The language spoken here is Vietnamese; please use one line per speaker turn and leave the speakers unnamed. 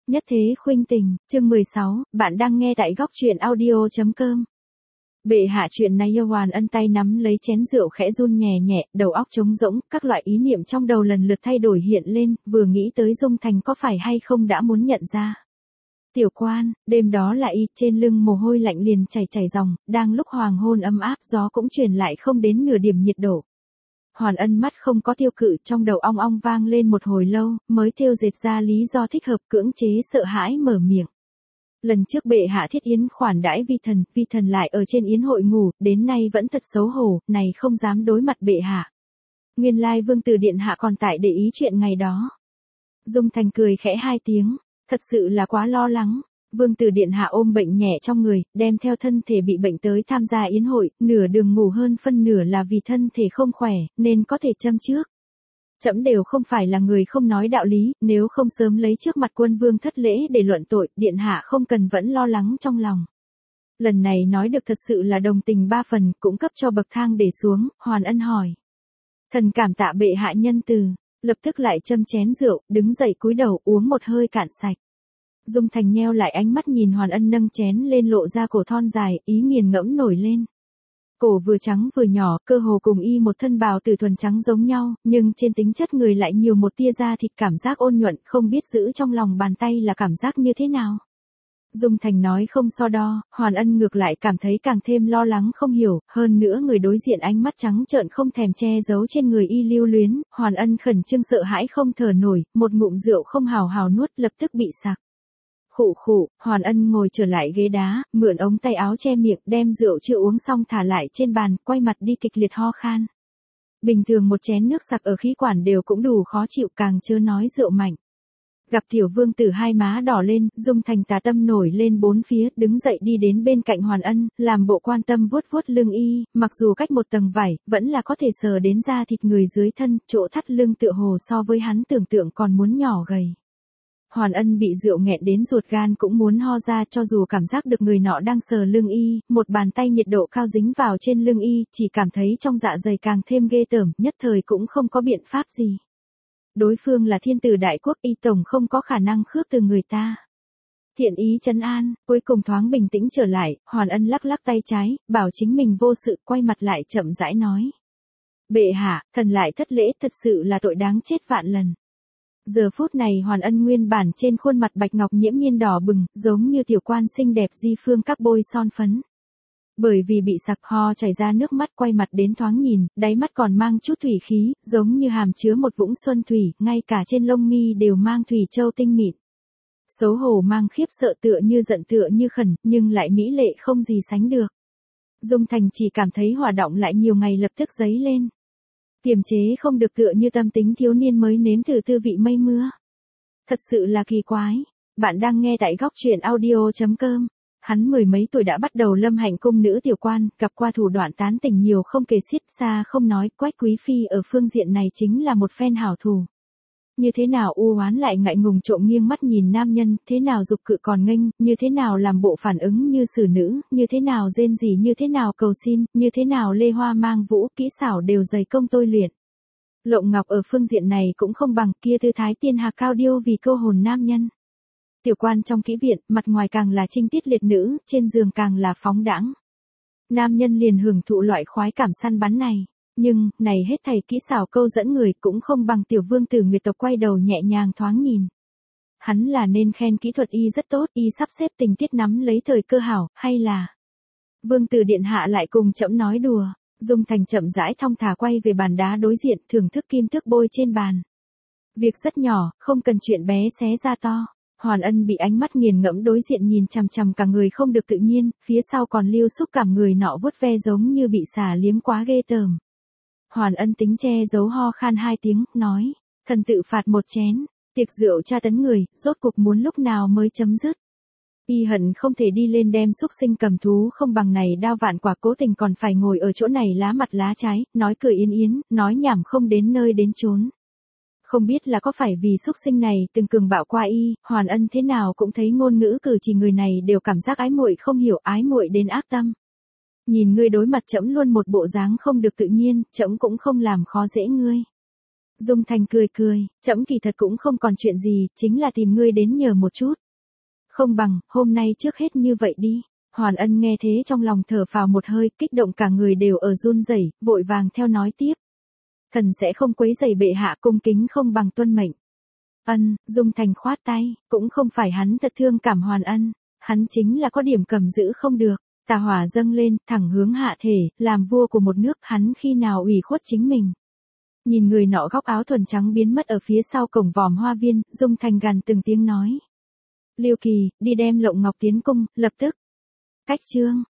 Nhất thế khuynh tình, chương 16, bạn đang nghe tại góc truyện audio.com. Bệ hạ chuyện này yêu Hoàn Ân tay nắm lấy chén rượu khẽ run nhẹ nhẹ, đầu óc trống rỗng, các loại ý niệm trong đầu lần lượt thay đổi hiện lên, vừa nghĩ tới Dung Thành có phải hay không đã muốn nhận ra. Tiểu quan, đêm đó là y, trên lưng mồ hôi lạnh liền chảy ròng, đang lúc hoàng hôn ấm áp gió cũng truyền lại không đến nửa điểm nhiệt độ. Hoàn Ân mắt không có tiêu cự, trong đầu ong ong vang lên một hồi lâu, mới thêu dệt ra lý do thích hợp, cưỡng chế sợ hãi mở miệng. Lần trước bệ hạ thiết yến khoản đãi vi thần lại ở trên yến hội ngủ, đến nay vẫn thật xấu hổ, này không dám đối mặt bệ hạ. Nguyên lai vương tử điện hạ còn tại để ý chuyện ngày đó. Dung Thành cười khẽ hai tiếng, thật sự là quá lo lắng. Vương tử điện hạ ôm bệnh nhẹ trong người, đem theo thân thể bị bệnh tới tham gia yến hội, nửa đường ngủ hơn phân nửa là vì thân thể không khỏe, nên có thể châm trước. Trẫm đều không phải là người không nói đạo lý, nếu không sớm lấy trước mặt quân vương thất lễ để luận tội, điện hạ không cần vẫn lo lắng trong lòng. Lần này nói được thật sự là đồng tình ba phần, cũng cấp cho bậc thang để xuống. Hoàn Ân hỏi. Thần cảm tạ bệ hạ nhân từ, lập tức lại châm chén rượu, đứng dậy cúi đầu uống một hơi cạn sạch. Dung Thành nheo lại ánh mắt nhìn Hoàn Ân nâng chén lên lộ ra cổ thon dài, ý nghiền ngẫm nổi lên. Cổ vừa trắng vừa nhỏ, cơ hồ cùng y một thân bào tử thuần trắng giống nhau, nhưng trên tính chất người lại nhiều một tia da thịt, cảm giác ôn nhuận, không biết giữ trong lòng bàn tay là cảm giác như thế nào. Dung Thành nói không so đo, Hoàn Ân ngược lại cảm thấy càng thêm lo lắng không hiểu, hơn nữa người đối diện ánh mắt trắng trợn không thèm che giấu trên người y lưu luyến, Hoàn Ân khẩn trương sợ hãi không thở nổi, một ngụm rượu không hào hào nuốt lập tức bị sặc. Khụ khụ, Hoàn Ân ngồi trở lại ghế đá, mượn ống tay áo che miệng, đem rượu chưa uống xong thả lại trên bàn, quay mặt đi kịch liệt ho khan. Bình thường một chén nước sặc ở khí quản đều cũng đủ khó chịu, càng chưa nói rượu mạnh. Gặp tiểu vương tử hai má đỏ lên, Dung Thành tà tâm nổi lên bốn phía, đứng dậy đi đến bên cạnh Hoàn Ân, làm bộ quan tâm vuốt vuốt lưng y, mặc dù cách một tầng vải, vẫn là có thể sờ đến da thịt người dưới thân, chỗ thắt lưng tựa hồ so với hắn tưởng tượng còn muốn nhỏ gầy. Hoàn Ân bị rượu nghẹn đến ruột gan cũng muốn ho ra, cho dù cảm giác được người nọ đang sờ lưng y, một bàn tay nhiệt độ cao dính vào trên lưng y, chỉ cảm thấy trong dạ dày càng thêm ghê tởm, nhất thời cũng không có biện pháp gì. Đối phương là thiên tử đại quốc, y tổng không có khả năng khước từ người ta. Thiện ý trấn an, cuối cùng thoáng bình tĩnh trở lại, Hoàn Ân lắc lắc tay trái, bảo chính mình vô sự, quay mặt lại chậm rãi nói. Bệ hạ, thần lại thất lễ, thật sự là tội đáng chết vạn lần. Giờ phút này Hoàn Ân nguyên bản trên khuôn mặt bạch ngọc nhiễm nhiên đỏ bừng, giống như tiểu quan xinh đẹp di phương các bôi son phấn. Bởi vì bị sặc ho chảy ra nước mắt, quay mặt đến thoáng nhìn, đáy mắt còn mang chút thủy khí, giống như hàm chứa một vũng xuân thủy, ngay cả trên lông mi đều mang thủy châu tinh mịn. Xấu hổ mang khiếp sợ, tựa như giận tựa như khẩn, nhưng lại mỹ lệ không gì sánh được. Dung Thành chỉ cảm thấy hỏa động lại nhiều ngày lập tức dấy lên. Kiềm chế không được, tựa như tâm tính thiếu niên mới nếm thử tư vị mây mưa. Thật sự là kỳ quái. Bạn đang nghe tại góc truyện audio.com. Hắn mười mấy tuổi đã bắt đầu lâm hạnh cung nữ tiểu quan, gặp qua thủ đoạn tán tỉnh nhiều không kể xiết, xa không nói, Quách quý phi ở phương diện này chính là một phen hảo thủ. Như thế nào u oán lại ngại ngùng trộm nghiêng mắt nhìn nam nhân, thế nào dục cự còn nghênh, như thế nào làm bộ phản ứng như xử nữ, như thế nào rên rỉ, như thế nào cầu xin, như thế nào lê hoa mang vũ, kỹ xảo đều dày công tôi luyện. Lộng Ngọc ở phương diện này cũng không bằng kia tư thái tiên hạc cao điêu vì câu hồn nam nhân. Tiểu quan trong kỹ viện, mặt ngoài càng là trinh tiết liệt nữ, trên giường càng là phóng đãng. Nam nhân liền hưởng thụ loại khoái cảm săn bắn này. Nhưng, này hết thảy kỹ xảo câu dẫn người cũng không bằng tiểu vương tử Nguyệt tộc quay đầu nhẹ nhàng thoáng nhìn. Hắn là nên khen kỹ thuật y rất tốt, y sắp xếp tình tiết nắm lấy thời cơ hảo, hay là vương tử điện hạ lại cùng trẫm nói đùa. Dung Thành chậm rãi thong thả quay về bàn đá đối diện, thưởng thức kim thước bôi trên bàn. Việc rất nhỏ, không cần chuyện bé xé ra to. Hoàn Ân bị ánh mắt nghiền ngẫm đối diện nhìn chằm chằm, cả người không được tự nhiên, phía sau còn lưu xúc cảm, người nọ vuốt ve giống như bị xà liếm quá ghê tởm. Hoàn Ân tính che giấu ho khan hai tiếng, nói, thần tự phạt một chén, tiệc rượu tra tấn người, rốt cuộc muốn lúc nào mới chấm dứt. Y hận không thể đi lên đem xúc sinh cầm thú không bằng này đao vạn quả, cố tình còn phải ngồi ở chỗ này lá mặt lá trái, nói cười yên yến, nói nhảm không đến nơi đến chốn. Không biết là có phải vì xúc sinh này từng cường bạo qua y, Hoàn Ân thế nào cũng thấy ngôn ngữ cử chỉ người này đều cảm giác ái muội, không hiểu ái muội đến ác tâm. Nhìn ngươi đối mặt trẫm luôn một bộ dáng không được tự nhiên, trẫm cũng không làm khó dễ ngươi. Dung Thành cười cười, trẫm kỳ thật cũng không còn chuyện gì, chính là tìm ngươi đến nhờ một chút. Không bằng, hôm nay trước hết như vậy đi. Hoàn Ân nghe thế trong lòng thở phào một hơi, kích động cả người đều ở run rẩy, vội vàng theo nói tiếp. Thần sẽ không quấy rầy bệ hạ, cung kính không bằng tuân mệnh. Ân, Dung Thành khoát tay, cũng không phải hắn thật thương cảm Hoàn Ân, hắn chính là có điểm cầm giữ không được. Tà hỏa dâng lên, thẳng hướng hạ thể, làm vua của một nước, hắn khi nào ủy khuất chính mình. Nhìn người nọ góc áo thuần trắng biến mất ở phía sau cổng vòm hoa viên, Dung Thành gằn từng tiếng nói. Liêu Kỳ, đi đem Lộng Ngọc tiến cung, lập tức. Cách chương.